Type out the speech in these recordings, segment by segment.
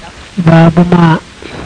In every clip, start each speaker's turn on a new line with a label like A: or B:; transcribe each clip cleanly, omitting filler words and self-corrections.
A: baabu ma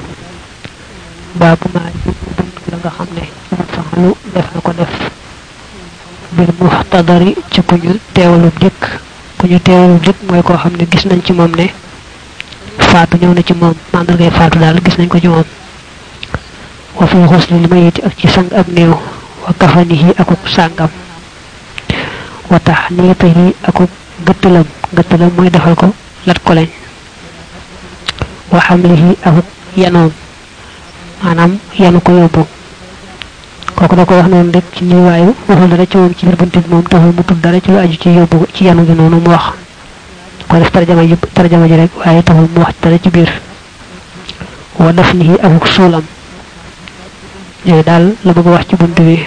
A: la nga xam ne faxalu def na ko def bil muhtadari ci ku ñu teewalub dikk mooy koo xam ne gis nañ ci moom ne faatu ñëw na ci moom mandargay faatu daal gis nañ ko ci moom wa fi xuslil mayiti ak ci sang ab néew wa kafanihi akuk sàngam wa taxniitihi akuk gëttalam mooy defal ko lat ko lañ wa xamlihi akuk yanoom maanaam yanu ko yóbbu kooku da ko wax noonu rek ci niwaayu waxul dara ci moom ci biir buntu bi moom taxul mu tudd dara ci lu aju ci yóbbu ci yanu gi noonu mu wax ko def tarjama ji rek waaye taxul mu wax dara ci biir wa dafnihi akuk suulam yooyu daal la bëgg wax ci buntu bi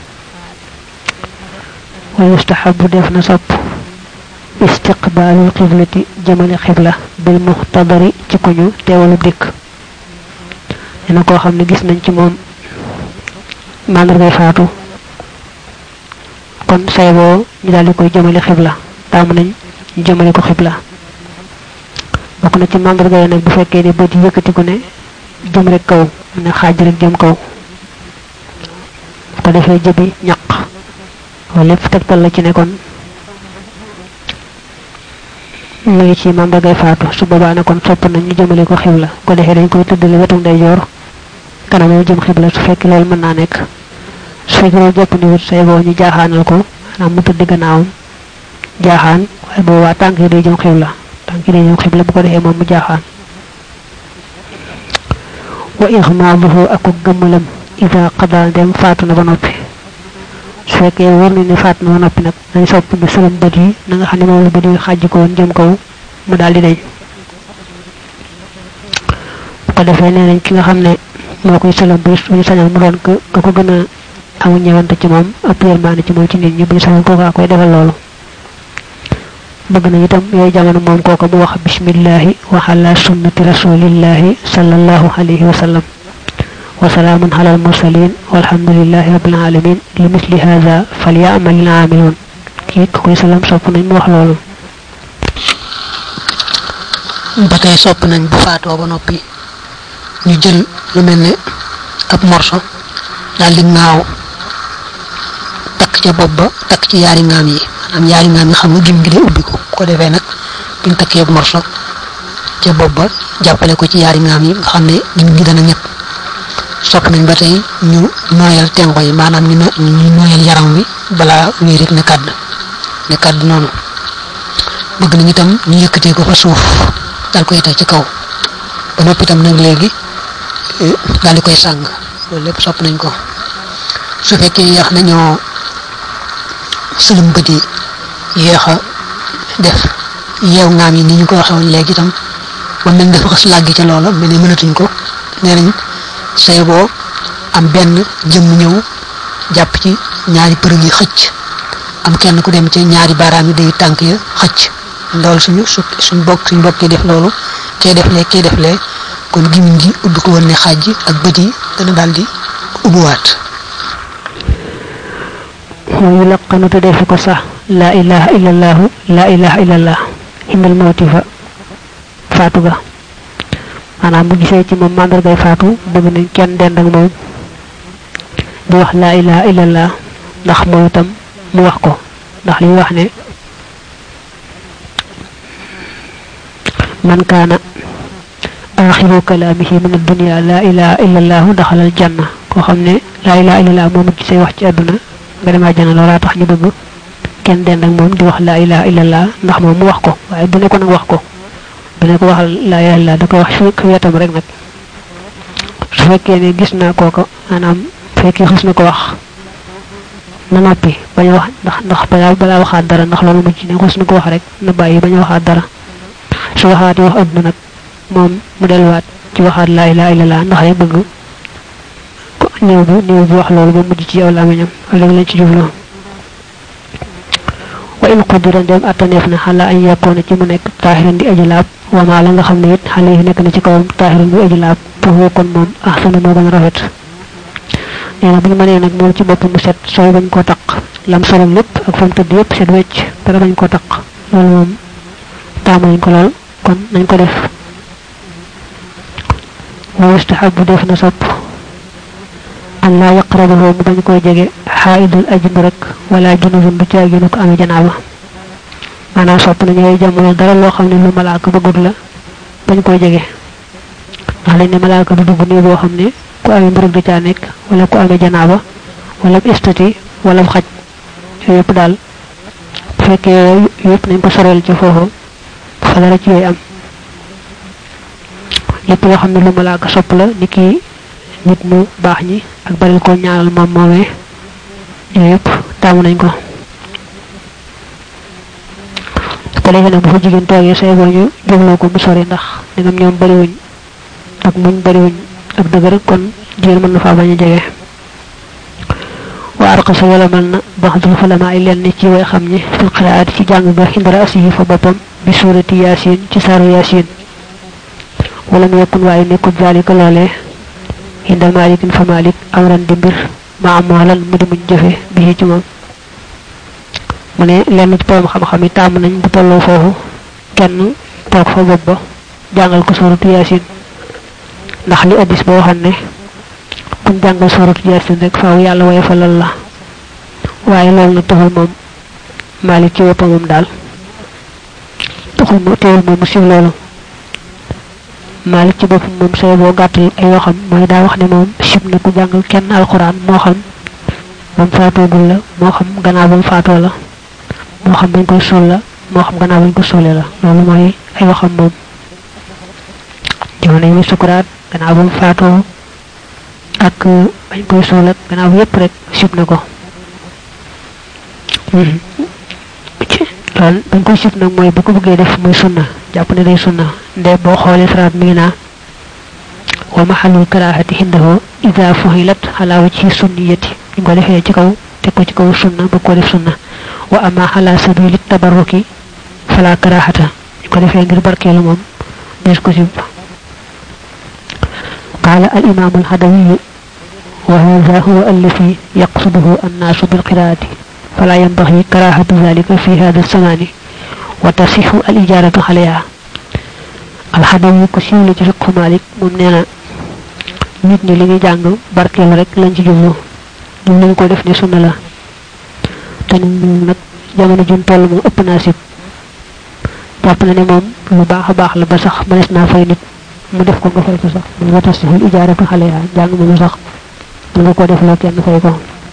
A: wa yustahabu def na sopp istiqbaalul qiblati jëmale xibla bil muhtadari ci ku ñu teewalu dikk dina koo xam ne gis nañ ci moom mandargay faatu kon say boo ñu daal di koy jëmale xibla taamu nañ ñu jëmale ko xibla bokk na ci mandargay nag bu fekkee ne bët yëkkatiku ne jëm rek kaw ne xaaj rek jëm kaw ko defee jëbi ñaq wala lépp tegtal la ci ne kon mu ngi ci mandargay faatu su boobaa ne kon sopp nañ ñu jëmale ko xibla ko defee dañ koy tëddale wetu ndeyjoor kanam yu jëm xibla su fekkee loolu mën naa nekk su fekkee loolu jàpp ni wut say boo ñu jaaxaanal ko maanaam mu tëdd gannaawam jaaxaan waaye boobaa tànk yi day jëm xibla bu ko defee moom mu jaaxaan wa ixmaaduhu ak gëmmalam ida qada dem faatu na ba noppi su fekkee wóor na ni faatu na ba noppi nag dañ sopp ñu sëlam bët yi na nga xam ne moom la bët yi xàjji ko woon jëm kaw mu daal di deñ bu ko defee nee nañ ki nga xam ne moo koy sëlam bu ñu sañal mu doon ka ko gën a amu ñëwante ci moom ëpp yërmaande ci moom ci nit ñi bu ñu sañal kooka koy defal loolu bëgg na itam yooyu jamono moom kooka mu wax bismillahi wa ala sunnati rasulillahi sallallahu alayhi wa sallam wa salaamun ala al mursalin walhamdulillahi rabbil alamin li misli hadha falyamal al amilun kii ku koy salam sopp nañ mu wax loolu ba tey sopp nañ bu faatoo ba noppi ñu jël lu mel ne ab morso daal di ngaaw takk ca bopp ba takk ci yaari ngaam yi maanaam yaari ngaam yi xam nga gim gi day ubbi ko defee nag buñ takkee ab morso ca bopp ba jàppale ko ci yaari ngaam yi nga xam ne gim gi dana ñett sopp nañ ba tey ñu nooyal tengo yi maanaam ñu nooyal yaram wi balaa wéy rek ne kàdd noonu bëgg nañ itam ñu yëkkatee ko fa suuf daal koy teg ci kaw ba noppi itam nag léegi daal di koy sàng loolu lépp sopp nañ ko su fekkee yéex nañoo sëlum bët yi yéex a def yeew ngaam yi ni ñu ko waxee woon léegi itam ba mel dafa xas làggi ca loola mel ne mënatuñ ko nee nañ say boo am benn jëmm ñëw jàpp ci ñaari përëg yi xëcc am kenn ku dem ci ñaari baaraam yi day tànk ya xëcc loolu suñ bokk def loolu kee def lee kon gimiñ gi ubbi ko woon ne xaaj ak bët yi dana daal di ubbiwaat mooy laqanu te defi ko sax laa ilaha illallah indal mawti fa faatu ga maanaam bu gisee ci moom mandargay faatu bëgg nañ kenn dend ak moom di wax laa ilaha illallah ndax moom itam mu wax ko ndax li wax ne man kaana axiru kalaamihi min ad-dunya laa ilaha illallah daxala al janna koo xam ne laa ilaha illallah moom it gisee wax ci àdduna nga dem àjjana loolaa tax ñu bëgg kenn dend ak moom di wax laa ilaha illallah ndax moom mu wax ko waaye bu ne ko nag wax ko bu ne ko waxal laa ilaha illallah da koy wax fi wetam rek nag su fekkee ne gis naa kooko maanaam fekkee xis na ko wax na noppi bañ a wax ndax balaa waxaat dara ndax loolu mujj ne xis na ko wax rek na bàyyi bañ a waxaat dara su waxaat wax àdduna nag moom mu delluwaat ci waxaat laa ilaha illallah ndax ay bëgg néew bi wax loolu ba mujj ci yow làmmiñam léegi lañ ci jublu wa in qudira dem attaneef na xala ay yakkoona ci mu nekk taaxiran di aji laab wamaa la nga xam ne it xale yi nekk na ci kawam taaxiran di aji laab foofu kon moom ahsana moo gën a rafet nee na bu ñu mënee nag moom ci bopp mu set sooy bañ koo taq lam solal lépp ak fa mu tëdd yëpp set wecc dara bañ koo taq loolu moom taamu nañ ko lool kon nañ ko def wa yustahabu def na sopp an la yaqrabu mu bañ koy jege haidul ajib rek wala junubun du ciaginu ko amé janaba ana sopp na ñoy jamono dara lo xamne lu malaaka bëggut la bañ koy jege ndax lañ ne malaaka du dugg ni bo xamne ku amé mbërëg da ca nek wala ku amé janaba wala istati wala xaj yépp dal fekke yépp nañ ko sorel ci fofu fa dara ci yoy am lépp lo xamne lu malaaka sopp la niki nit mu baax ñi ak baril ko ñaanal mom momé yépp tam nañ ko ko lay na bu fa jigen toge sey bo ñu joglo ko bu sori ndax ngam ñoom bari wuñ ak muñ bari wuñ ak dëgër kon jël mën na fa baña jege wa arqasa wala man ba'dul ulama illa ni ci way xamni fi qiraat ci jang ba hindara asihi fa bopam bi surati yasin ci saru yasin wala mu yakun way ne ko zalika lolé hindal malikin fa malik amran di mbir ma amalan mu di muñ jëfé bi ci mom mune lenn ci borom xam-xam yi tam nañ bu tollo fofu kenn tok fa bobba jangal ko suratu yasin ndax li hadis bo xamne kuñ jangal suratu yasin rek faaw yalla way fa lal la waye lol na taxul mom malik ci wopam mom dal taxul mo teewul mom mu sim lolu malik ci bopam mom sey bo gattal ay waxam moy da wax ne mom sib na ku jangal kenn alquran mo xam mom faatogul la mo xam gannaaw bam faato la mo xam bañ koy sul la mo xam gannaaw bañ ko sulé la lolu moy ay waxam mom jamono yi sukuraat gannaaw bam faato ak bañ koy sul ak gannaaw yépp rek sib na ko lol bañ koy sib nak moy bu ko bëggé def moy sunna japp ne day sunna ndé bo xolé sarat mi na wa mahallu karahati hindahu idha fuhilat ala wajhi sunniyati ngo defé ci kaw té ko ci kaw sunna ba ko def sunna wa amma ala sabili tabarruki fala karahata ko defé ngir barkelu mom des ko sib qala al imam al hadawi wa hadha huwa alladhi yaqsiduhu an-nas bil qira'ati fala yanbaghi karahatu dhalika fi hadha as-zamani wa tasihu al ijaratu alayha al hadawi ko siwle ci fiqh malik mom neena nit ñi li ngi jang barkelu rek lañ ci jublu ñu lañ ko def ni sunna la tan nak jamono jun toll mo ëpp na sip top na ne mom lu baax la ba sax manes na fay nit mu def ko nga fay ko sax mu wata ci ijaratu xale ya jang mo sax nga ko def lo kenn fay ko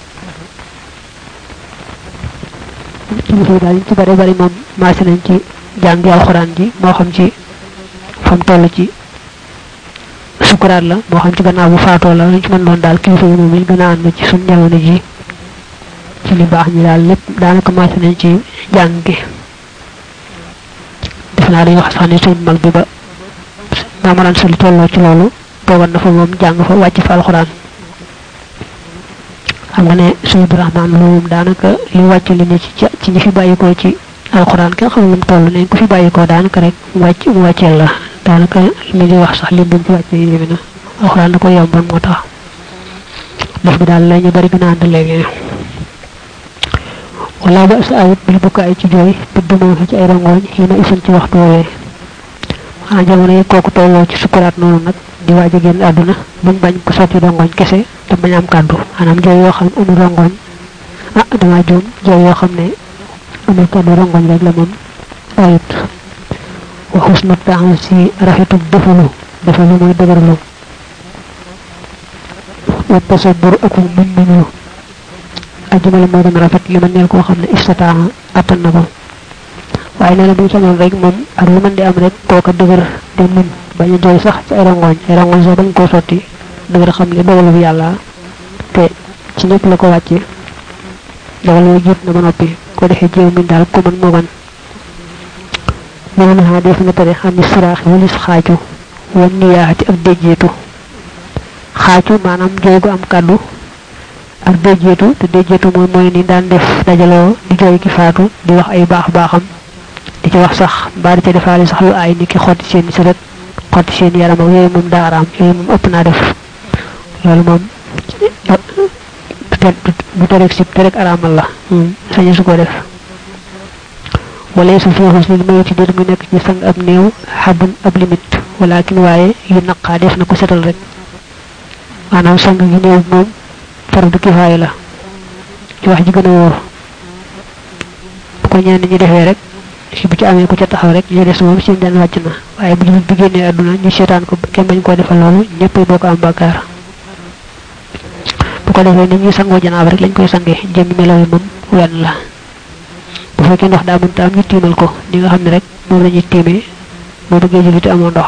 A: ci dal ci bari mom ma ci nañ ci jang alquran ji mo xam ci fam toll ci sukuraat la mo xam ci gannaaw bu faato la ñu ci mën doon dal kilifa yi moom gëna and ci sun jamono ji ci li baax ñi dal lepp daanaka ma ci nañ ci jang gi def na dañu wax sax ne seen mag bi ba mamaran sul tollo ci lolu togon na fa mom jang fa wacc fa alquran xam nga ne sunu ibrahim lu daanaka li wacc li ne ci ñi fi bayiko ci alquran ke xam lu tollu ne ku fi bayiko daanaka rek wàccel la daanaka mi ngi wax sax li buñ ci wàcce yi na alquran da ko yombal moo tax def bi daal lañu bari gën a ànd léegi wala ba sa ayit bil bukaay ci jooy tudd moo ci ay rangooñ xina isan ci waxtu woowee xanaa jamono yi kooku tolloo ci sukuraat noonu nag di waaj a génn àdduna buñ bañ ko sotti rangooñ kese te bañ am kàddu maanaam jooy yoo xam amul rangooñ dama joom jooy yoo xam ne amul kàddu rangooñ rek la moom ayit wa husnu ta'asi rafetu defalu moy degarlu wa tasabbur ak muñu ajmal mo gëna rafet li man neel ko xamne istata atan nako waye neena bu sañon rek mom ak lu man di am rek koka deugar de muñ baña joy sax ci ay rangoñ so bañ ko soti deugar xam li dogalu yalla te ci ñepp la ko wacce dogalu jitt na ba nopi ko defé jeew min dal ko man mo ban من هذا فنتري عن الصراخ والإسخاجو والنياحة أبديجيتو خاجو مانام جوغو أم كادو أبديجيتو تديجيتو موي ني دان ديف داجالو دي جوي كي فاتو دي wax ay baax baaxam di ci wax sax bari ci defali sax lu ay niki xoti seen ci rek xoti seen yaram ak yoy mum daaram yoy mum ëpp na def lolu mom bu terek ci terek aramal la sañu su ko def وليس في حسن الموت دير من نك ci sang ab neew habun ab limit walakin waaye yu naqaa def na ko setal rek maanaam sang gi néew moom fardu kifaaya la ci wax ji gën a wóor bu ko ñenn ñi defee rek ci bu ci amee ku ca taxaw rek ñu des moom seen daan wàcc na waaye bu ñu bi génnee àdduna ñu seetaan ko kenn bañ koo defal loolu ñëpp bokk am bàkkaar bu ko defee ni ñuy sangoo janaaba rek lañ koy sangee jëmmi melaw yi moom wenn la bu fekkee ndox daa mënta am ñu tiimal ko ni nga xam ne rek moom lañuy tiimee boo bëggee julli te amoo ndox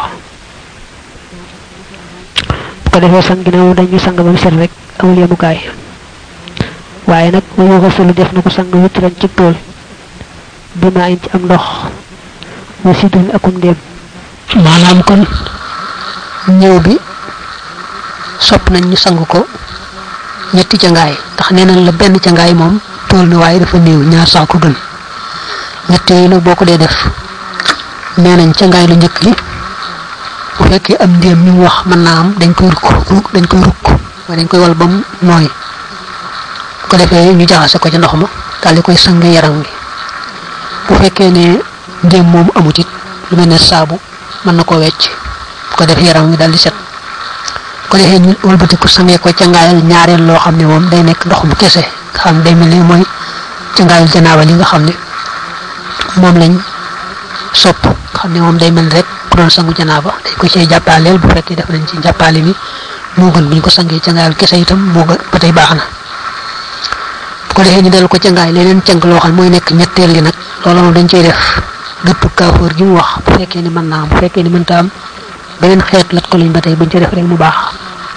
A: bu ko defee sang ginnaaw dañuy sang ba mu set rek amul yemukaay waaye nag mu waxasalu def na ko sang witran ci tool bi maa in ci am ndox wa sidun akum ndéem maanaam kon ñëw bi sopp nañ ñu sang ko ñetti cangaay ndax nee nañ la benn cangaay moom tool na waaye dafa néew ñaar sax ko gën ñett yooyu nag boo ko dee def nee nañ cangaay lu njëkk li bu fekkee am ndéem mi mu wax mën naa am dañ koy rukk waaye dañ koy wal ba mu nooy bu ko defee ñu jaxase ko ca ndox ma daal di koy sang yaram wi bu fekkee ne ndéem moomu amut it lu mel ne saabu mën na koo wecc bu ko defee yaram wi daal di set bu ko defee ñu wëlbatiku sangee ko cangaayal ñaareel loo xam ne moom day nekk ndox mu kese nga xam day mel ne mooy cangaayal janaaba li nga xam ne moom lañ sopp nga xam ne moom day mel rek ku doon sangu janaaba dañ ko cee jàppaaleel bu fekkee def nañ ci jàppaale mi moo gën bu ñu ko sangee cangaayal kese itam moo gën ba tey baax na bu ko defee ñu dellu ko cangaay leneen cang loo xam mooy nekk ñetteel gi nag loolu moom dañ cey def gëpp kaafoor gi mu wax bu fekkee ni mën naa am bu fekkee ni mënta am beneen xeet lat ko lañ ba tey buñ ci def rek mu baax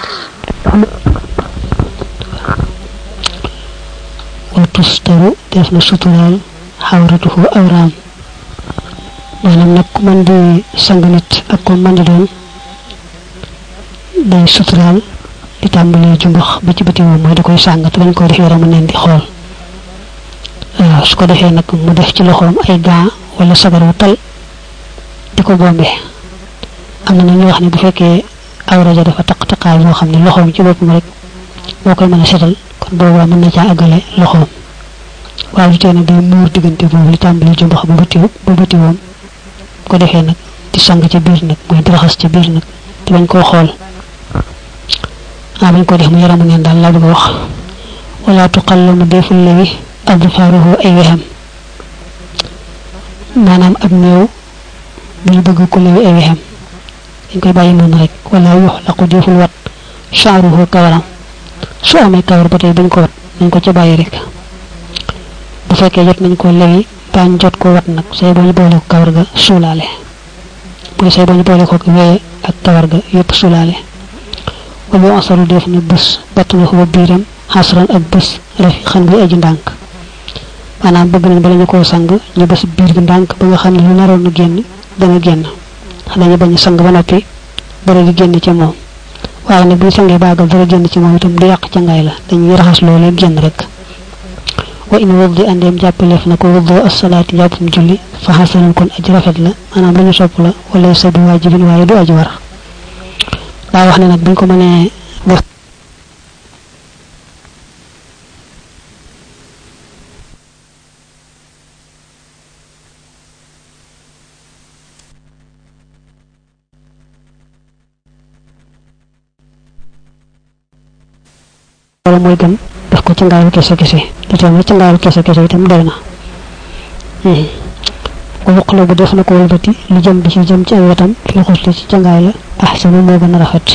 A: wa tustaru def na suturaal xawratuhu awraam maanaam nag ku mën di sang nit ak ko mën di doon day suturaal di tàmbalee jumbax ba ci bëti moom mooy da koy sàng te bañ koy def yaramu neen di xool waaw su ko defee nag mu def ci loxoom ay gaa wala sagar wu tal di ko bombe am na ñu wax ne bu fekkee awra ja dafa taq-taqaay boo xam ne loxoom ci boppam rek moo koy mën a setal kon boobaa mën na caa àggale loxoom waaye lu tee nag day muur diggante boobu li tàmbali jumbax ba bëti woom ko defee nag di sang ci biir nag mooy di raxas ci biir nag te bañ koo xool bañ ko def mu yaramu neen daal laa bëgg a wax wala tuqallamu deful lewi adfaaruhu ay wexam maanaam ab néew bu ñu bëgg ko lewi ay wexam dañ koy bàyyi noonu rek wala yuxlaqu deful wat sha'ruhu kawaram su amee kawar ba tey bañ ko wat nañ ko ca bàyyi rek bu fekkee jot nañ ko lewi bañ jot ko wat nag say bañu boole ko kawar ga suulaale mooy say bañu boole ko weye ak kawar ga yëpp suulaale wala asaru def na bés batt na ko ba biiram xasran ak bés refi xan bi aji ndànk maanaam bëgg nañ bala ñu koo sang ñu bés biir bi ndànk ba nga xam ne lu naroon na génn dana génn dañu bañ sang ba noppi dara di génn ci moom waaye nag bu sangee baagal dara génn ci moom itam du yàq ca ngaay la dañuy raxas loolee génn rek wa in wuddi andeem jàppaleef na ko wuddoo assalaati jàppum julli fa xasanun kon aji rafet la maanaam lañu sopp la wala sa bi waajibin waaye du aji war daa wax ne nag buñ ko mënee def wala mooy gën def ko ci ngaayu kese kese te tamit ci ngaayu kese kese itam doy na ko wuqla bu def na ko wëlbati lu jëm bi ci jëm ci ay wetam fi xusli ci cangaay la ahsanu moo gën a rafet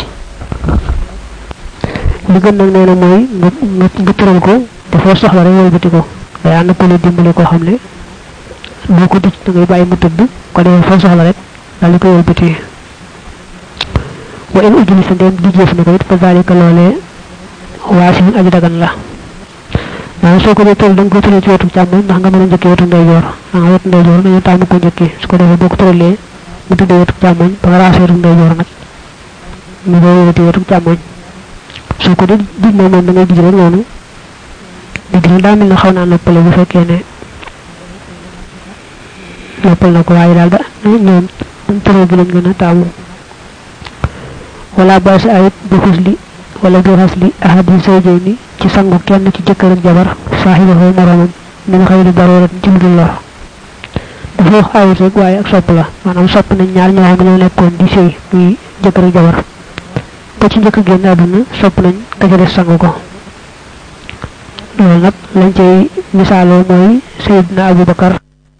A: li gën nag nee na mooy nga tëral ko dafa soxla rek wëlbati ko day ànd ko la dimbali koo xam ne boo ko dëcc da ngay bàyyi mu tëdd ko defee foo soxla rek daal di ko wëlbati wa in ujuli sa ndéem di jëf na ko it fa zalika loolee waasi aji dagan la waaye soo ko dee tëral da nga ko tëral ci wetu càmmoñ ndax nga mën a njëkkee wetu ndeyjoor wetu ndeyjoor dañu tàmm ko njëkkee su ko defee boo ko tëralee mu tuddee wetu càmmoñ ba nga raasee wetu ndeyjoor nag mu doo weti wetu càmmoñ soo ko di dig na moom da ngay dig rek noonu dig na daa mel ne xaw naa noppale bu fekkee ne noppal na ko waaye daal da ñoom tëral bi lañ gën a taamu wala baasi ayit bi xusli wala bi xasli ahadi zawjayni ci sangu kenn ci jëkkër ak jabar saahibahu moromam min xayri darurat jumdul lor dafa wax ayut rek waaye ak sopp la maanaam sopp nañ ñaar ñoo xam ne ñoo nekkoon di sëy muy jëkkër ak jabar ba ci njëkk génn àdduna sopp nañ ka ca des sang ko loolu nag lañ cay misaaloo mooy Seydina Abubakar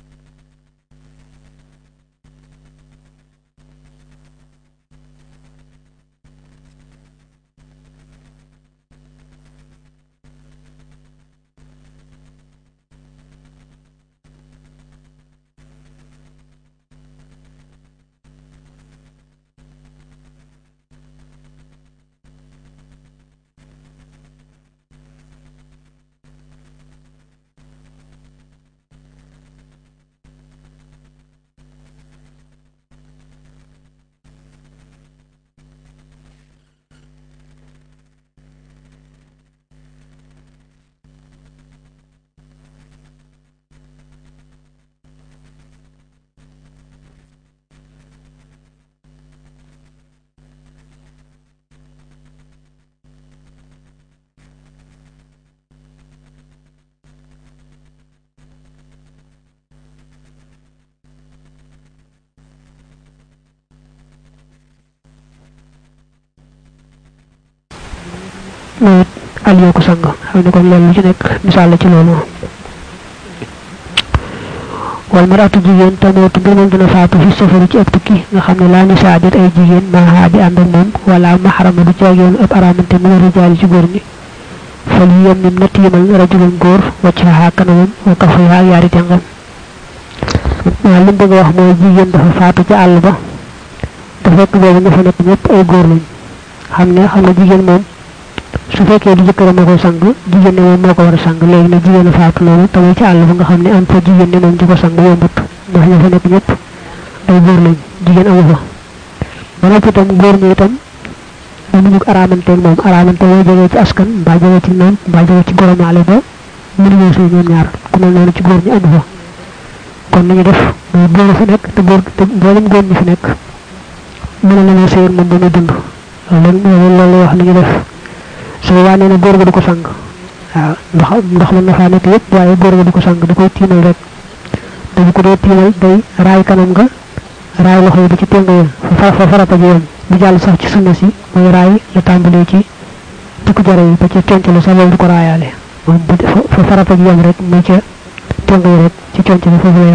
A: moom Aliou ko sang xam ne kon loolu lu ci nekk misaal la ci loolu wal maratu jigéen tamootu mbir moom dina faatu fi safari ci ab tukki nga xam ne laa nisaa dit ay jigéen maaxaa di ànd ak moom wala maxarama du caageen ab aramante mën a rijaali ci góor ñi fal yi yem nim natt yimal rajulan góor wacc xaa kanamam wa kafuyaa yaari tengam waaw li mu bëgg a wax mooy jigéen dafa faatu ci àll ba te fekk boobu ñu fa nekk ñëpp ay góor lañ xam ne jigéen moom su fekkee di jëkkëram moo koy sang jigéen ne moom moo ko war a sang léegi nag jigéen a faatu loolu tamit ci àll ba nga xam ne am fa jigéen ne moom di ko sang yombut ndax ña fa nekk ñëpp ay góor lañ jigéen amu fa ba noppi itam góor ñi itam amuñu araamanteeg moom araamante mooy jógee ci askan mbaa jógee ci noon mbaa jógee ci goromaale ba mënuñoo sëy ñoom ñaar ku mel noonu ci góor ñi amu fa kon nañu def mooy góor fi nekk te mboolem góor ñi fi nekk mën na leen sëyal moom ba muy dund loolu wax nañu def su waa nee na góor ga du ko sang waaw ndox mën na faa nekk yëpp waaye góor ga du ko sang da koy tiimal rek dañu ko dee tiimal day raay kanam nga raay loxo yi ba ci péng ya fa farata ji yoon bu jàll sax ci sunna si mooy raay la tàmbalee ci tukku jare yi ba ci concalu sax loolu du ko raayaale moom fa farata ji yoon rek mooy ca péng yi rek ci concalu foofu la yem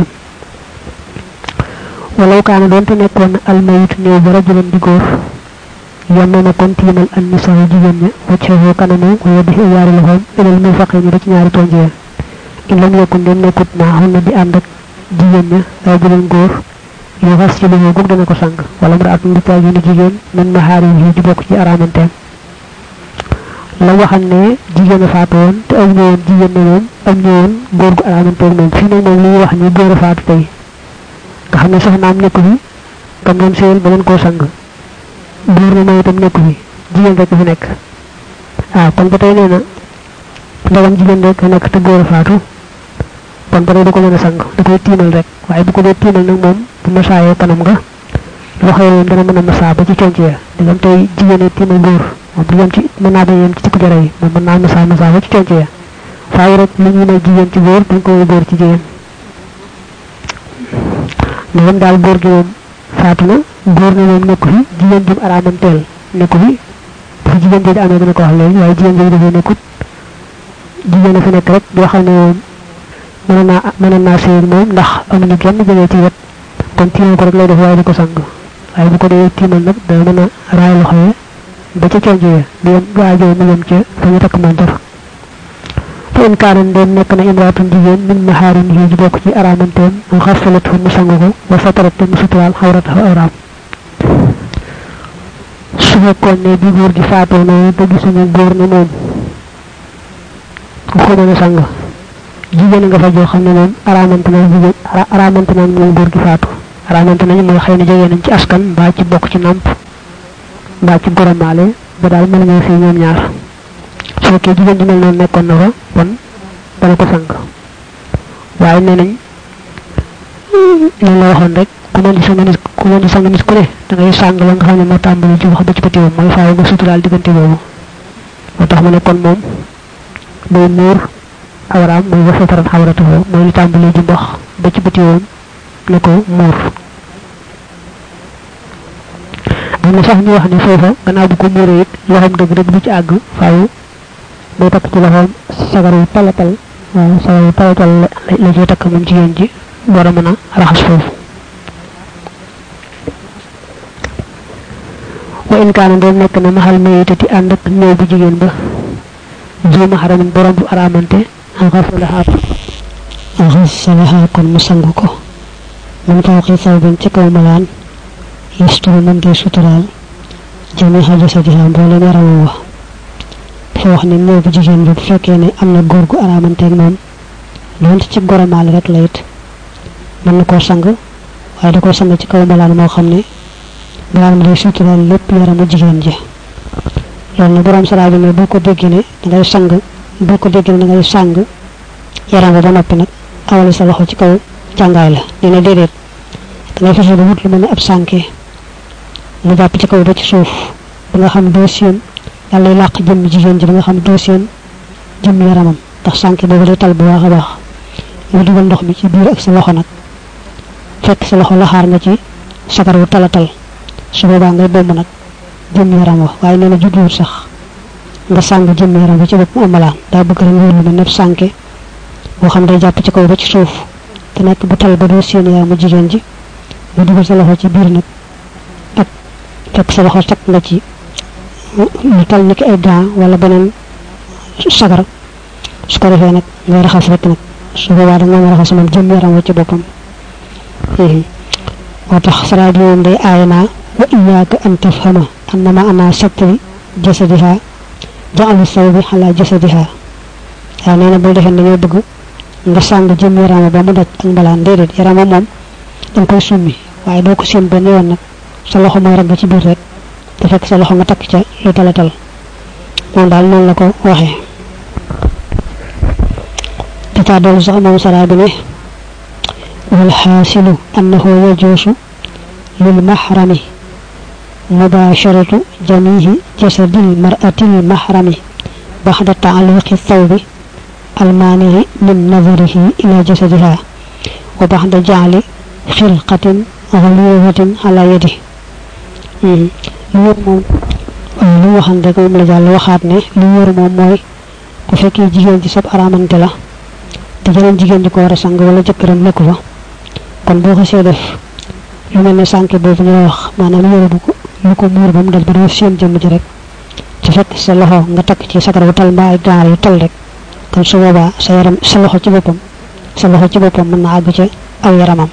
A: walaw kaana doonte nekkoon almayit néew ba rajulan di góor yamma na kon tiimal an nisa jigéen ña wacceewoo kanamu wa yadihi yaari loxoom ilal mu faqee ni da ci ñaari tonjee in lam yakun dem nekkut maa xam ne di ànd ak jigéen ña rajulan góor yoo xas ci limoo goog dana ko sang wala mu raatun di taagi ni jigéen man ma xaari yi di bokk ci aramanteem la waxam ne jigéen a faatu woon te am ñëwoon jigéen ne moom am ñëwoon góor gu aramanteem moom fii nag moom li ñuy wax ni góor a faatu tey nga xam ne soxnaam nekku fi kam doon sëyal ba leen koo sang góor na mooy itam nekku fi jigéen rek fi nekk kon ba tey nee na ndagam jigéen rek nekk te góor a faatu kon ba tey du ko mën a sang da koy tiimal rek waaye bu ko dee tiimal nag moom bu masaayee kanam nga loxo yi moom dana mën a masaa ba ci conc ya digam tey jigéen tiimal góor moom du yem ci mën naa bañ yem ci tikku jara yi moom mën naa masaa ba ci conc ya faaw rek li ñu ne jigéen ci góor dañ koy góor ci jigéen ndagam daal góor gi moom faatu na góor na moom nekku fi jigéen jum araamanteel nekku fi dafa jigéen jooju amee dana ko wax léegi waaye jigéen jooju dafay nekkut jigéen a fi nekk rek boo xam ne moom mën naa sëy moom ndax amuñu kenn jógee ci wet kon tiimal ko rek lay def waaye di ko sang waaye bu ko dee tiimal nag dana mën a raay loxo yi ba ca conj ya di yem waajoo mu yem ca fa ñu takk montor fa in kaanan doon nekk na imraatun jigéen min mahaarin yi ji bokk ci araamanteem mu xarsalat fu mu sang ko wa satarat te mu suturaal xawratahu awraam su fekkoon ne bi góor gi faatoo noonu te gisuñu góor ne moom ku ko mën a sang jigéen nga fa joo xam ne moom araamante na jigéen araamante na moom góor gi faatu araamante nañu mooy xëy na jógee nañ ci askan mbaa ci bokk ci namp mbaa ci goromaale ba daal mën ñoo fii ñoom ñaar su fekkee jigéen ji mel noonu nekkoon na fa kon dana ko sang waaye nee nañ loolu la waxoon rek ku mën di sang nit ku ne da ngay sang la nga xam ne moo tàmbali ci wax ba ci pëtiwam mooy faaw nga suturaal diggante boobu moo tax mu ne kon moom day muur awraam mooy wasataran xawratahu mooy li tàmbalee ji mbox ba ci bëti woon na ko muur am na sax ñu wax ne foofa gannaaw bu ko muuree it loxoom dëgg-dëgg du ci àgg faaw day takk ci loxoom sagar yu talatal sagar yu talatal la ciy takk moom jigéen ji war a mën a raxas foofu wa in kaana doon nekk na maxal mayitati ànd ak néew bu jigéen ba ju maxaramin borom bu araamante xasalaha kon mu sangu ko min fawqi sawbin ci kaw malaan yasturu mën di suturaal jamiha jasadiha mbooleem yaramam wa dafa wax ne néew bu jigéen bi bu fekkee ne am na góor gu araamanteeg moom doon ci goromaal rek la it mën na koo sang waaye da koo sang ci kaw malaan moo xam ne malaan ma day suturaal lépp yaramu jigéen ji loolu na borom sara bi ne boo ko déggee ne dangay sang boo ko déggee ne dangay sang yaram ba noppi nag awale sa loxo ci kaw càngaay la nee na déedéet dangay fexe ba wut lu mel ne ab sànke mu jàpp ci kaw ba ci suuf ba nga xam doo séen daal lay làq jëmm jigéen ji ba nga xam doo séen jëmm yaramam ndax sànke boobu day tal bu baax a baax nga dugal ndox mi ci biir ak sa loxo nag fekk sa loxo laxaar nga ci sagar wu talatal su boobaa ngay bomb nag jëmm yaram wa waaye nee na judduwut sax nga sàng jëmm yaram bi ci bopp amalaan daa bëgg rek nga lu mel ne sànke boo xam day jàpp ci kaw ba ci suuf te nekk bu tal ba doo séen yaramu jigéen ji nga dugal sa loxo ci biir nag ak fekk sa loxo takk nga ci lu tal ni ki ay gants wala beneen sagar su ko defee nag ngay raxas rek nag su boobaa da nga mën a raxas moom jëmm yaram wa ci boppam moo tax sara bi moom day aaya naa wa iyaaka an tafhama annama ana satri jasadiha ja'alu sawbi ala jasadiha waaw nee na bul defee dañoo bëgg nga sàng jëm yarama ba mu daj ak mbalaan déedéet yarama moom danga koy summi waaye doo ko seen benn yoon nag sa loxo mooy ragg ci biir rek te fekk sa loxo nga takk ca lu talatal moom daal noonu la ko waxee dafa doolu sax moom sara bi ne wal xaasilu annahu yajuusu lil mahrami mubasharatu jamihi jasadil mar'atil mahrami baxda taalluqi thawbi almaanihi min nazarihi ila jasadiha wa baxda jaali xilqatin xaliwatin ala yadi lu wër moom lu waxan rek moom la jàll waxaat ne lu wër moom mooy ku fekkee jigéen ci sab araamante la te jeneen jigéen ji ko war a sang wala jëkkëram nekku fa kon boo xasee def lu mel ne sànke boobu ñu la wax maanaam yére bu ko lu ko muur ba mu dal ba doo seen jëmm ji rek ci fekk sa loxo nga takk ci sagar bu tal mbaa ay gaar yu tal rek kon su boobaa sa yaram sa loxo ci boppam mën na àgg ca aw yaramam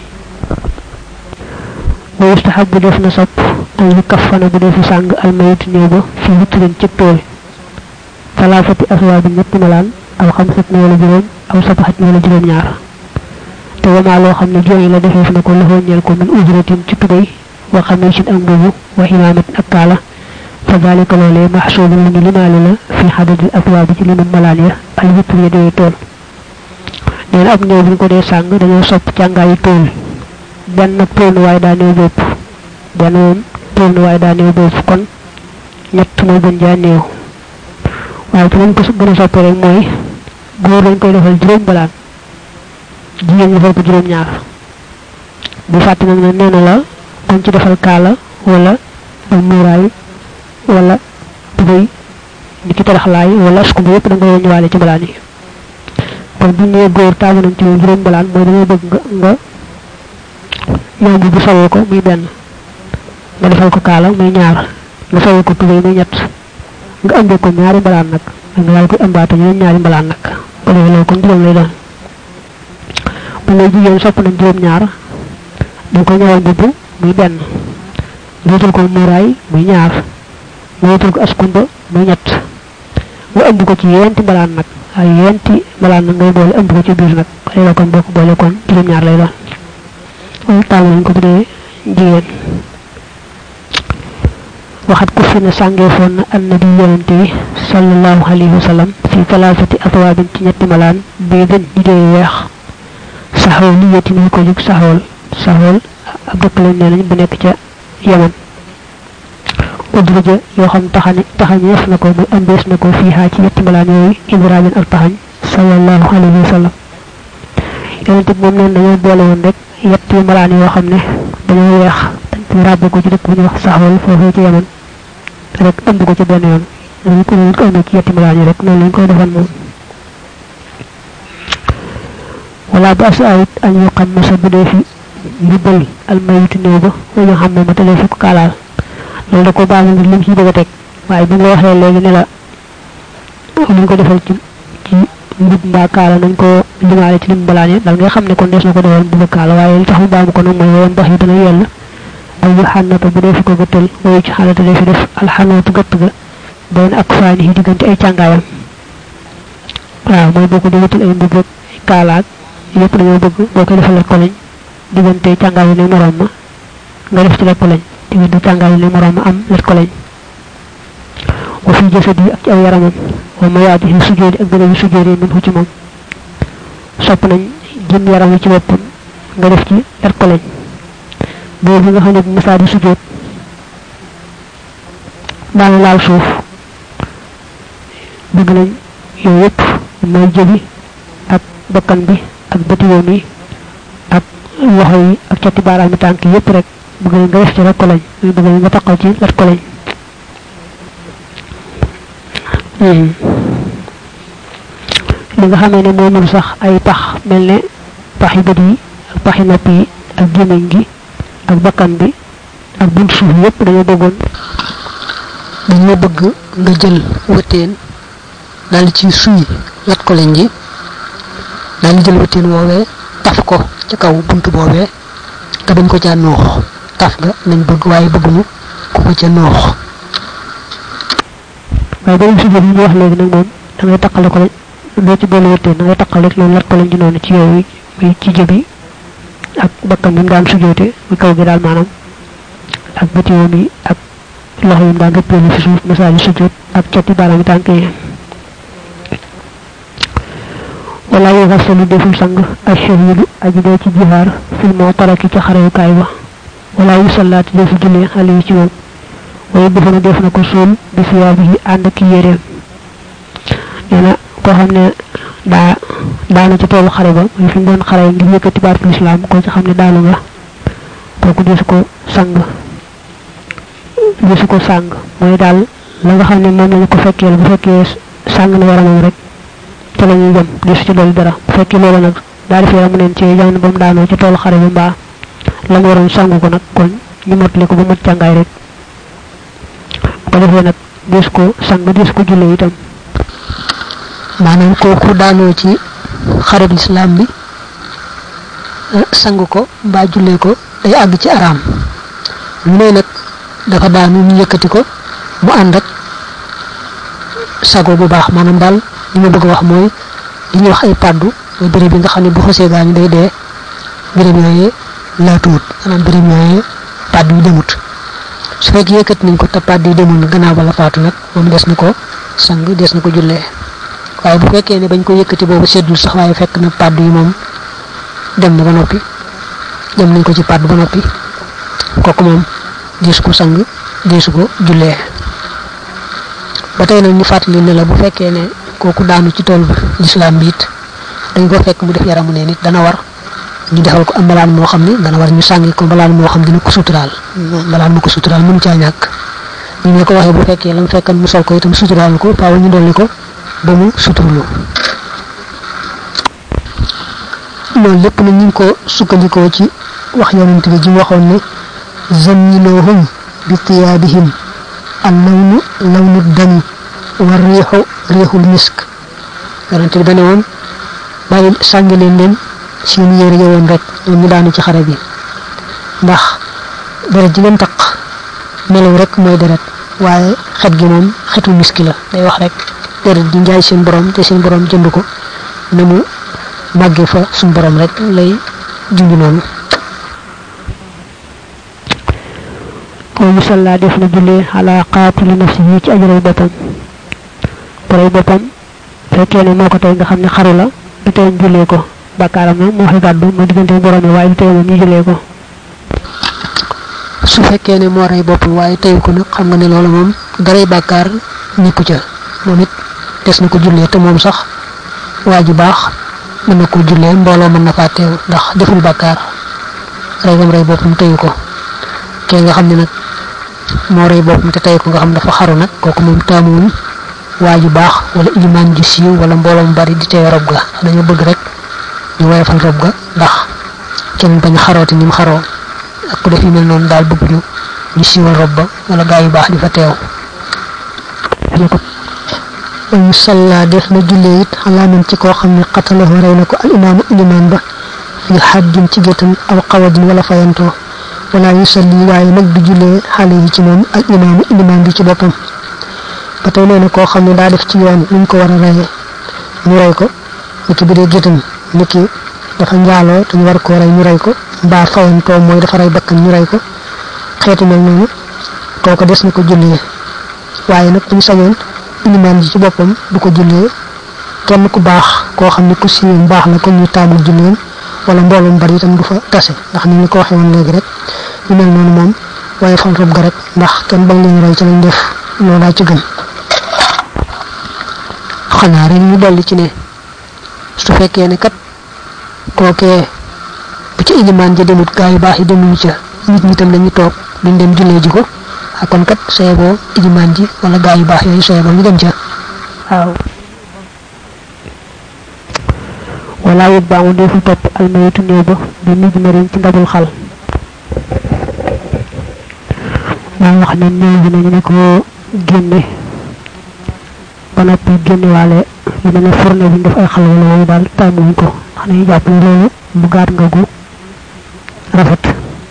A: wa yustahab bu def na sopp ay yu kafana bu defu sàng almayit néew ba fi wutrin ci tool salaafati aswaabi ñetti malaan aw xamsat ni wala juróom aw sabaxat ni wala juróom ñaar te wamaa loo xam ne jooy la defeef na ko loxoo ñeel ko min ujratin ci tubay wa xamisin ak mbubu wa imaamatin ak kaala fa dalika loolee maxsuubun lu ñu limaale la fi xadadil aswaabi ci limu malaan ya al witr ya dee tool nee na ab néew bu ñu ko dee sàng dañoo sopp càngaayu tool benn nag tool na waaye daa néew bopp benn moom tool na waaye daa néew bopp kon ñett moo gën jaa néew waaye ci lañ ko gën a soppee rek mooy góor dañ koy defal juróom balaan jigéen ñi defal ko juróom ñaar bu fàtte nag ne nee na la dañ ci defal kaala wala ak muuraay wala tubéy ni ki taraxlaay wala askumba yëpp da nga koy ñëwaale ci balaan yi kon bu ñëwee góor taamu nañ ci juróom balaan mooy dañoo bëgg nga yomb bu sawee ko muy benn nga defal ko kaala muy ñaar nga sawee ko tubéy muy ñett nga ëmbee ko ñaari mbalaan nag nga daal koy ëmbaate ñoom ñaari mbalaan nag ko defee loolu kon juróom lay doon bu lay jigéen sopp nañ juróom ñaar dañ ko ñëwal mbubb muy benn nga wutal ko muuraay muy ñaar nga wutal ko askumba muy ñett nga ëmb ko ci yenti mbalaan nag ay yenti mbalaan nag ngay boole ëmb ko ci biir nag ko defee kon boo ko boole kon juróom ñaar lay doon loolu taal nañ ko bu dee jigéen waxat ku fi ne sàngeefoon na annabi yonente bi sallallahu alayhi wa sallam fi talaafati atwaabin ci ñetti malaan bii gën ñu dee weex saxool li yetti muy ko jóg saxool ab dëkk lañ nee nañ bu nekk ca yaman udruja yoo xam taxañeef na ko muy ambees na ko fii xaa ci ñetti malaan yooyu ibrahim ak taxañ sallallahu alayhi wa sallam yonente bi moom neen dañoo boole woon rek
B: yetti malaan yoo xam ne dañoo weex dañ ràbbe ko ci dëkk bu ñu wax saxwal foofee ci yaman rek ëmb ko ci benn yoon ñu ko ëmb ci yetti malaan yi rek noonu lañ koy defal moom wala ba asayit an yu xam masa bu dee fi yubal almayitu néew ba wa ñu xam ne ma tëlee fi ko kaalaal loolu da ko baax ngir lim ci bëgg a teg waaye bu nga waxee léegi ne la luñ ko defal ci mbub mbaa kaala nañ ko limaale ci lim balaan yi dal nga xam ne kon des na ko defal mbub kaala waaye li tax mu baamu ko nag mooy woon bax yi dana yell ay yu xànnata bu dee fi ko gëttal wayu ci xànnata dee fi def alxanootu gëtt ga doon ak faani yi diggante ay càngaayam waaw mooy boo ko dee gëttal ay mbub ak ay kaalaak yëpp dañoo bëgg boo koy defal ko lañ diggante càngaay yi ne morom ma nga def ci lekk lañ diggante càngaay yi ne morom ma am lekk lañ wa fi jasadi ak ci aw yaramam wa mayaadihi sujudi ak bërebi sujudi min ci moom sopp nañ jëm yaram yi ci boppam nga def ci lekk lañ boobu nga xam ne bu masaa di sujud daana laal suuf bëgg nañ yooyu yëpp mooy jëbi ak bakkan bi ak bëti yoon yi ak loxo yi ak cati baaraami tànk yëpp rek bëgg nañ nga def ci lekk lañ bëgg nañ nga taqal ci lekk lañ li nga xamee ne moomul sax ay pax mel ne paxi bët yi ak paxi nopp yi ak gémmiñ gi ak bakkan bi ak bunt suuf yépp dañoo bëgg nga jël wëteen daal ci suy lat ko lañ ji daal jël wëteen woowee taf ko ci kaw buntu boobee te bañ ko ca noox taf ga nañ bëgg waaye bëgguñu ku ko ca noox waaye beneen sujet yi ñu wax léegi nag moom da ngay taqale ko doo ci boole wëteen da ngay taqal rek loolu lat ko lañ ji noonu ci yooyu muy ci jëbi ak bakkan bi mu daan sujoote muy kaw gi daal maanaam ak bëti woom yi ak loxo yi mu daan rëppeelu fi suuf masaali sujoot ak cati baaraam yi tànk yi wala yu xasalu deful sang ay shahidu aji dee ci jihaar fil moo taraki ca xarewukaay ba wala yu sallaati defu jullee xale yi ci moom waaye defana def na ko suul bi siyaa bi ànd ak yéreem nee na koo xam ne daana ci toolu xare ba muy fi mu doon xare ngir yëkkati baatu lislaam ko ci xam ne daanu nga kooku desu ko sàng mooy daal la nga xam ne moom lañu ko fekkee bu fekkee sàng na yaramam rek te la ñuy jëm desu ci dolli dara bu fekkee loolu nag daa def yaramu neen ci jamono ba mu daanoo ci toolu xare ba mbaa la mu waroon sàngu ko nag kon ñu mottali ko ba mat càngaay rek bu ko defee nag desu ko sàng desu ko jullee itam maanaam kooku daanoo ci xareb lislaam bi sang ko mbaa jullee ko day àgg ci araam lu ne nag dafa daanu ñu yëkkati ko mu ànd ak sago bu baax maanaam daal li ma bëgg a wax mooy li ñuy wax ay paddu mooy béréb bi nga xam ne bu xasee gaañu day dee béréb yooyee laatuwut maanaam béréb yooyee paddu yi demut su fekkee yëkkati nañ ko te paddu yi demul na gannaaw ba la faatu nag moom des na ko sang des na ko jullee waaye bu fekkee ne bañ ko yëkkati boobu seddul sax waaye fekk na paddu yi moom dem na ba noppi dem nañ ko ci paddu ba noppi kooku moom deesu ko sang deesu ko jullee ba tey nag ñu fàttali ne la bu fekkee ne kooku daanu ci tool bi lislaam bi it dañ ko fekk mu def yaramu ne nit dana war ñu defal ko am mbalaan moo xam ne dana war ñu sàngi ko mbalaan moo xam dina ko suturaal mbalaan mu ko suturaal mën caa ñàkk ñu ne ko waxee bu fekkee lam fekkan mu sol ko itam suturaal ko faaw ñu dolli ko ba mu suturlu loolu lépp na ñu ngi ko sukkandikoo ci wax yonent bi ji waxoon ne zammiluhum bi tiyaabihim al-lawnu lawnu dami wa riixul misk yonent bi dane woon bàyyi sàngi leen seen yére yowoon rek ñoom ñu daanu ci xare bi ndax deret ji leen taq melaw rek mooy deret waaye xet gi moom xetu miski la day wax rek deret di njaay seen borom te seen borom jënd ko na mu màggee fa suñ borom rek lay junj noonu ko musalla def na jullee ala qaatili nafsi yi ci ajuray boppam boray boppam fekkee ne moo ko tey nga xam ne xaru la du tey jullee ko bàkkaaram nag moo xay gàddu moo diggante borom waaye du tey moom ñu jullee ko su fekkee ne moo rey boppam waaye teyu ko nag xam nga ne loolu moom daray bàkkaar nekku ca moom it des na ko jullee te moom sax waa ju baax mën na ko jullee mbooloo mën na faa teew ndax deful bàkkaar reygam rey boppam teyu ko kee nga xam ne nag moo rey boppam te tey ko nga xam dafa xaru nag kooku moom taamuwuñ waa ju baax wala ilimaan ju siiw wala mbooloo mu bari di teew rob ga dañu bëgg rek ñu woyofal rob ga ndax kenn bañ xarooti ni mu xaroo ak ku def yu mel noonu daal bëgg ñu siiwal rob ba wala gaa yu baax di fa teew ñu salla def na jullee it xalaaman ci koo xam ne xatalahu rey na ko al imaamu ilimaan ba fi xaddin ci géttan aw xawadin wala fayantoo wala yusalli waaye nag du jullee xale yi ci moom al imaamu ilimaan bi ci boppam ba tey nee na koo xam ne daa def ci yoon luñ ko war a reyee ñu rey ko niki bi dee géttan niki dafa njaaloo te ñu war koo rey ñu rey ko mbaa fayantoo mooy dafa rey bakkan ñu rey ko xeeti mel noonu kooku des na ko jullee waaye nag bu ñu sañoon ilimaan ji ci boppam du ko jullee kenn ku baax koo xam ne ku siiwee baax la kon ñu taamul julleen wala mbooloom bari itam du fa tase ndax ni ñu ko waxee woon léegi rek ñu mel noonu moom waaye fan rob ga rek ndax kenn bañ leen roy ci lañ def loolaa ci gën xanaa rek ñu dolli ci ne su fekkee ne kat kookee bu ci ilimaan ja demut gaa yu baax yi demuñu ca nit ñi tam dañuy toog duñ dem jullee ji ko ak kon kat seeboo ilimaan ji wala gaa yu baax yooyu seeboo ñu dem ca waaw wala yit baamu defu topp almayitu néew ba bi nit marin ci ndabul xal maa wax ne néew bi nañu ne ko génne ba noppi génne waale lu mel ne fourne bi def ay xal wala yooyu daal tàmmuñ ko xam ne jàpp ne loolu mu gaat nga gu rafet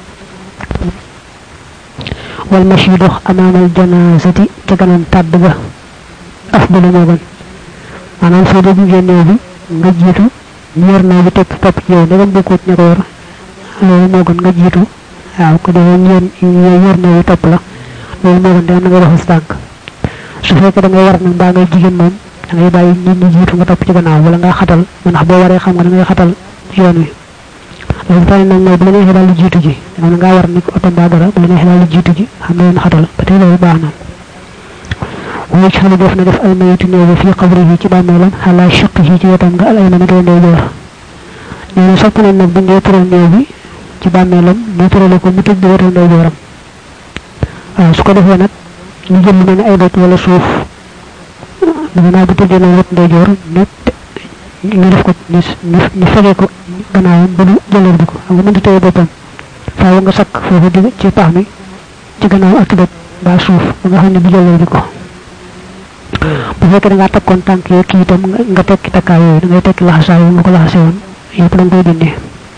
B: wal mashi dox amaamal janaasati ca kanam tàdd ga afdalu moo gën maanaam soo dee gunge néew bi nga jiitu ñeer néew bi topp ci yow ndegam bokkut ña ko yor loolu moo gën nga jiitu waaw ko defee ñeer néew bi topp la loolu moo gën ndegam na nga doxal tànk su fekkee da ngay war nag mbaa ngay jigéen moom da ngay bàyyi nit ñi jiitu nga topp ci gannaaw wala nga xatal ndax boo waree xam nga da ngay xatal yoon wi loolu tane nag mooy bu la neexee daal di jiitu ji dama ngaa war ni ko oto mbaa dara bu la neexee daal di jiitu ji xam ne leen xatal ba tey loolu baax na waaye ci xalu def na def almayitu néew bi fii qabrihi ci bàmmeelam xalaa shiqihi ci wetam nga al aymana ngay ndeyjoor nee na sopp nañ nag bu ngee tëral néew bi ci bàmmeelam ñu tërale ko mu tëj di wetal ndeyjooram waaw su ko defee nag ñu jël lu mel ne ay doj wala suuf dama naa bu tëddee noonu wet ndeyjoor ñu def ko ñu fegee ko gannaawam ba du jëlal bi ko xam nga mënta téye boppam faaw nga sakk foofu di ci pax mi ci gannaaw ak doj ba suuf ba nga xam ne bu jëlal bi ko bu fekkee da ngaa takkoon tànk yooyu kii itam nga tekki takkaay yooyu da ngay tekki laxasaay yi nga ko laxase woon yëpp da nga koy dindi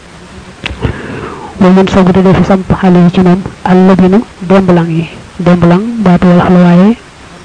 B: loolu ñun soog dee fi samp xale yi ci moom àllabinu demblang yi demblang baatu wala la waaye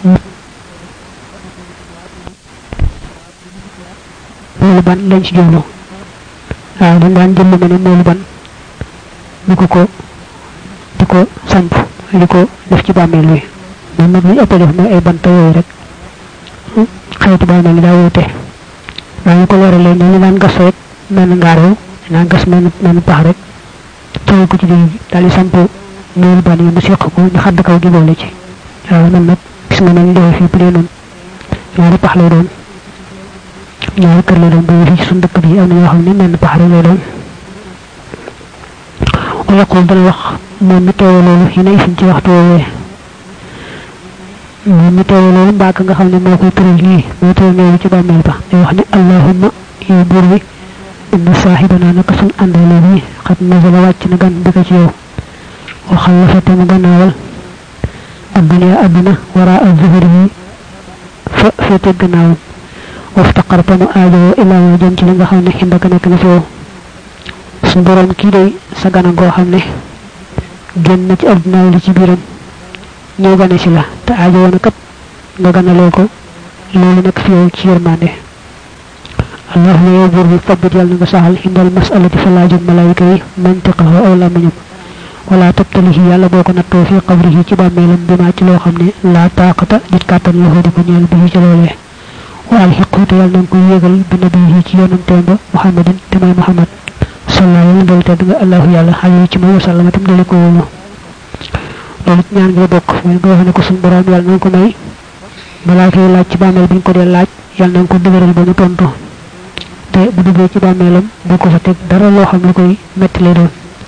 B: moolu ban lañ ci jublu waaw dañ daan jël lu mel ne moolu ban di ko samp di ko def ci bàmmeel wi moom nag ñu ëpp def mooy ay banta yooyu rek xeetu bàmmeel yi daa wuute waaye ñu ko leeralee ñu daan gas rek mel ngaarew daan gas mel pax rek tawal ko ci digg daal di samp moolu ban yi mu seq ko ñu xadd kaw gi boole ci waaw man nag gis nga nañ defee fii bu dee noonu ñaari pax lay doon ñaari kër lay doon ba fii ci suñu dëkk bi am na yoo xam ne menn pax rek lay doon o yaqul dana wax moom mi teewe loolu yi na isin ci waxtu woowee moom mi teewe loolu mbaaka nga xam ne moo koy tëral lii moo tëral néew ci bàmmeel ba day wax ne allahumma yow buur bi inna saahibana naka suñ àndaale bi xat nazala wàcc na gan bi ko ci yow wa xallafate mu gannaawal adduna adduna wara al zuhur yi fa féete gannaawam waftaqarta mu aajoo ilaa ma jëm ci li nga xam ne xindaka nekk na fi yow suñ borom kii day sa gana goo xam ne génn na ci adduna li ci biiram ñëw gane si la te aajoo na kat nga ganalee ko loolu nekk fi yow ci yërmande allahumma yow buur bi fabbit yàlla na nga saxal xindal masalati fa laajug malaayika yi mantiqahu aw lamañam wala tabtalihi yàlla boo ko nattoo fi qabrihi ci bàmmeelam bi maa ci loo xam ne laa taaqata dit kàttan loxo di ko ñeel bi ci loolee wa alxiqu te yàlla na nga ko yéegal bi nabihi ci yonanteem ba muhammadin te mooy muhammad salla yàlla dal tedd nga allahu yàlla xale ci mooy wasallama tam dali ko wóolu loolu ci ñaan gi la bokk mooy nga wax ne ko suñu borom yàlla na nga ko may malaaka yi laaj ci bàmmeel bi ñu ko dee laaj yàlla na nga ko dëgëral ba mu tontu te bu duggee ci bàmmeelam boo ko fa teg dara loo xam ne koy metti lay doon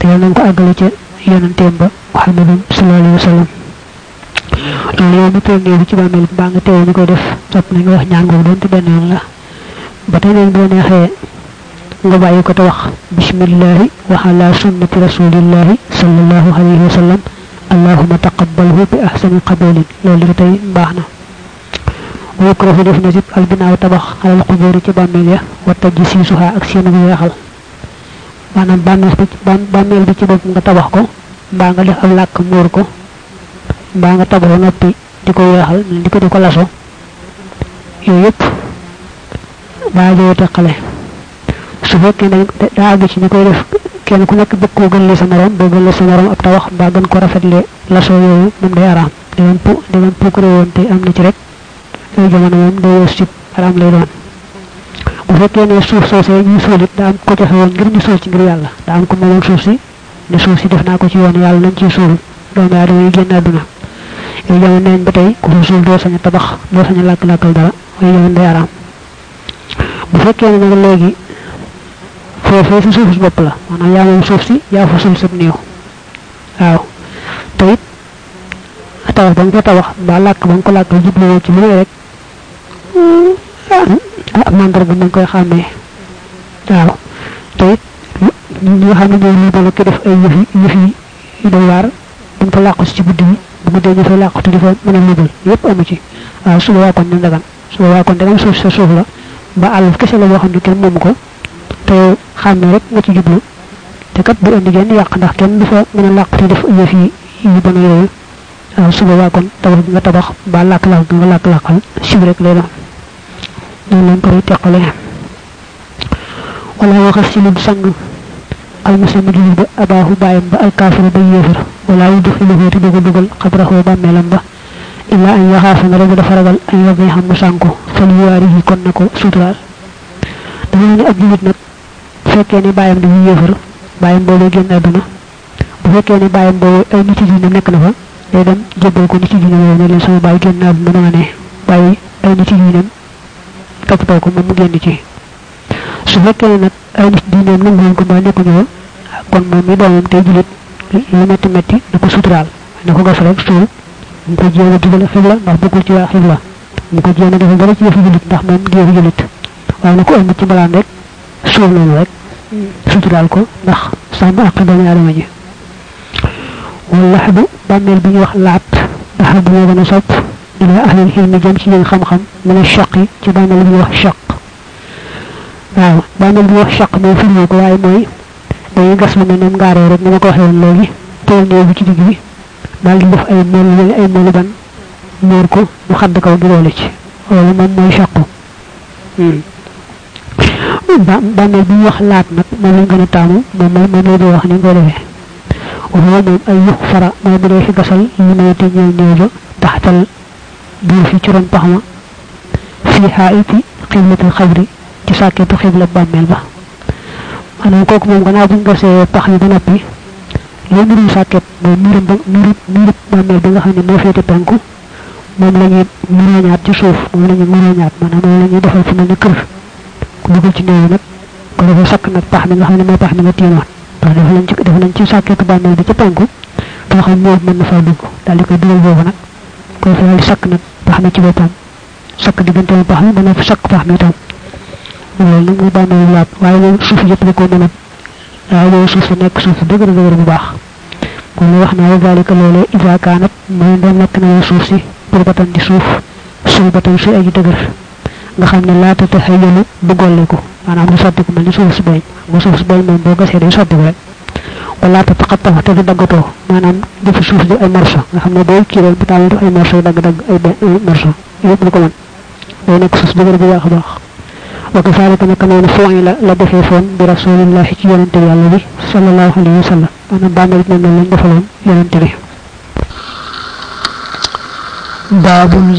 B: te yàlla nañ ko àggale ca yonanteem ba Muhammadun sallallahu alayhi wa sallam loolu yow mi toog néew ci bàmmeel mbaa nga teew ñu koy def sopp nañ nga wax ñaan googu doonte benn yoon la ba tey neen boo neexee nga bàyyi ko te wax bismillahi wa ala sunnati rasulillahi sallallahu alayhi wa sallam allahumma taqabbalhu bi ahsani qabulin loolu di tey baax na ويكره ديف نجيب البناء تبخ على القبور ci bàmmeel ya wa tajsisuha ak seen bu weexal manam bàmmeel bi ci bopp nga tabax ko mbaa nga def ab làkk muur ko mbaa nga tabax noppi di ko weexal di ko laso yooyu yëpp baa joo teqale su fekkee daa àgg ci ñu koy def kenn ku nekk bëgg koo gënle sa morom boo gënle sa morom ab tabax mbaa gën ko rafetle laso yooyu moom day araam dangeen puukare woon te am na ci rek ay jamono moom day yees ci araam lay doon bu fekkee ne suuf soosee ñuy suulit daa am ko joxe woon ngir ñu suul ci ngir yàlla daa am ko moomoon suuf si ne suuf si def naa ko ci yoon yàlla nañ ciy suul doomu aadama yi génn àdduna ay jamono neen ba tey ku fa suul doo sañ a tabax doo sañ a làkk-làkkal dara ay jamono day araam bu fekkee ne nag léegi foofee si suuf si bopp la maanaam yaa moom suuf si yaa fa suul sab néew waaw te it tabax ba nga ko tabax mbaa làkk ba nga ko làkkal jubluwoo ci lu ne rek mandarga mu ngi koy xàmmee waaw te it ñi nga xam ne ñooy liibal ki def ay yëf yi doy waar dañ fa làqu si ci guddi bi bu guddee ñu fay làqutu di fa mën a liibal yëpp amu ci waaw suba waa kon ñu dagan suba waa kon dagam suuf sa suuf la ba àll kese la boo xam ne kenn moomu ko te xàmmee rek nga ci jublu te kat bu indi genn yàq ndax kenn du fa mën a làqutu def yëf yi bon yooyu waaw suba waa kon tabax bi nga tabax ba làkk-làkk nga làkk-làkkal siw rek lay doon noonu lañ koy teqale wala waxas ci lu sang almuslimu jullit ba abaahu bàyyam ba alkaafira ba yéefar wala yu dux iluhu te dugal dugal xabraxoo bàmmeelam ba illa an yaxaafa nga rek dafa ragal ay yobbi xam mu sànko fal yuwaari yi kon na ko suturaal dama ne ab jullit nag bu fekkee ne bàyyam dañuy yéefar bàyyam boobu génn àdduna bu fekkee ne bàyyam boobu ay nit yi nekk na fa day dem jébbal ko nit yi ñoom ne leen sama bàyyi génn àdduna ma ne bàyyi ay nit yi ñoom toppatoo ko moom mu génn ci su fekkee ne nag ay nit di ñoom nanguwuñ ko ba nekkuñu fa kon moom mi doomam tey jullit lu metti metti na ko suturaal na ko gas rek suul mu ko jéem a dugal xibla ndax bëggul ci waa xibla mu ko jéem a defal dara ci yëfu jullit ndax moom di yëfu jullit waaye na ko ëmb ci mbalaan rek suul loolu rek suturaal ko ndax sàmm ak doomu aadama ji wala xadu bàmmeel bi ñuy wax laat ahadu moo gën a sopp ila ahlil xilmi jëm ci ñi xam-xam mën a chaqi ci bàmmeel bi ñuy wax chaq waaw bàmmeel bi ñuy wax chaq moom firnoo ko waaye mooy dañuy gas lu mel ne ngaaree rek ni ma ko waxee woon léegi tool néew bi ci digg bi daal di def ay moolu ban muur ko mu xadd kaw gi loolu ci loolu moom mooy chaqu bàmmeel bi ñuy wax laat nag moom lañ gën a taamu moom lay di wax ni nga ko defee وهو موم أي يغفر ما بدي في قصل لميت نيوبا تحت البور في ترون بحما في حائط قبلة الخبر تساكت قبلة بامل با أنا كوك موم غنا بن غسé pax yi ba nopi lay miru saket mo miru bamel bi nga xamne mo fété penku mom lañuy miru ñaat ci suuf mom lañuy miru ñaat manam mom lañuy defal fi melni kër ku dugul ci neew nak ko dafa sak nak pax mi nga xamne mo pax mi nga tiima def nañ ci sàkkeetu bàmmeel bi ci penku foo xam ñoo mën na faa dugg daal di koy dugal boobu nag koy fa sakk nag pax mi ci boppam sakk diggante pax mi dana fa sakk pax mi itam loolu nag muy bàmmeel laat waaye moom suuf yëpp da koo mën a waaye loolu suuf si nekk suuf si dëgër dëgër bu baax kon la wax naa wa zalika loolee isa kaanat mooy doon nekk na suuf si burbatan di suuf sulbatan si aji dëgër nga xam ne laata te xëyalu bu golleeku maanaam du sotti ko mel ni suuf si beñ nga suuf si beñ moom boo gasee day sotti ko rek wala ta taqattafa te du daggatoo maanaam def suuf di ay morso nga xam ne boo kiiral bu taal def ay morso dagg-dagg ay morso yëpp du ko mën day nekk suuf dëgër bu baax a baax wa kazalika naka noonu fooy la defee foon bi rasulillahi ci yonente yàlla bi sallallahu alayhi wa sallam maanaam bàmmeel it moom lañ defaloon yonente bi baabun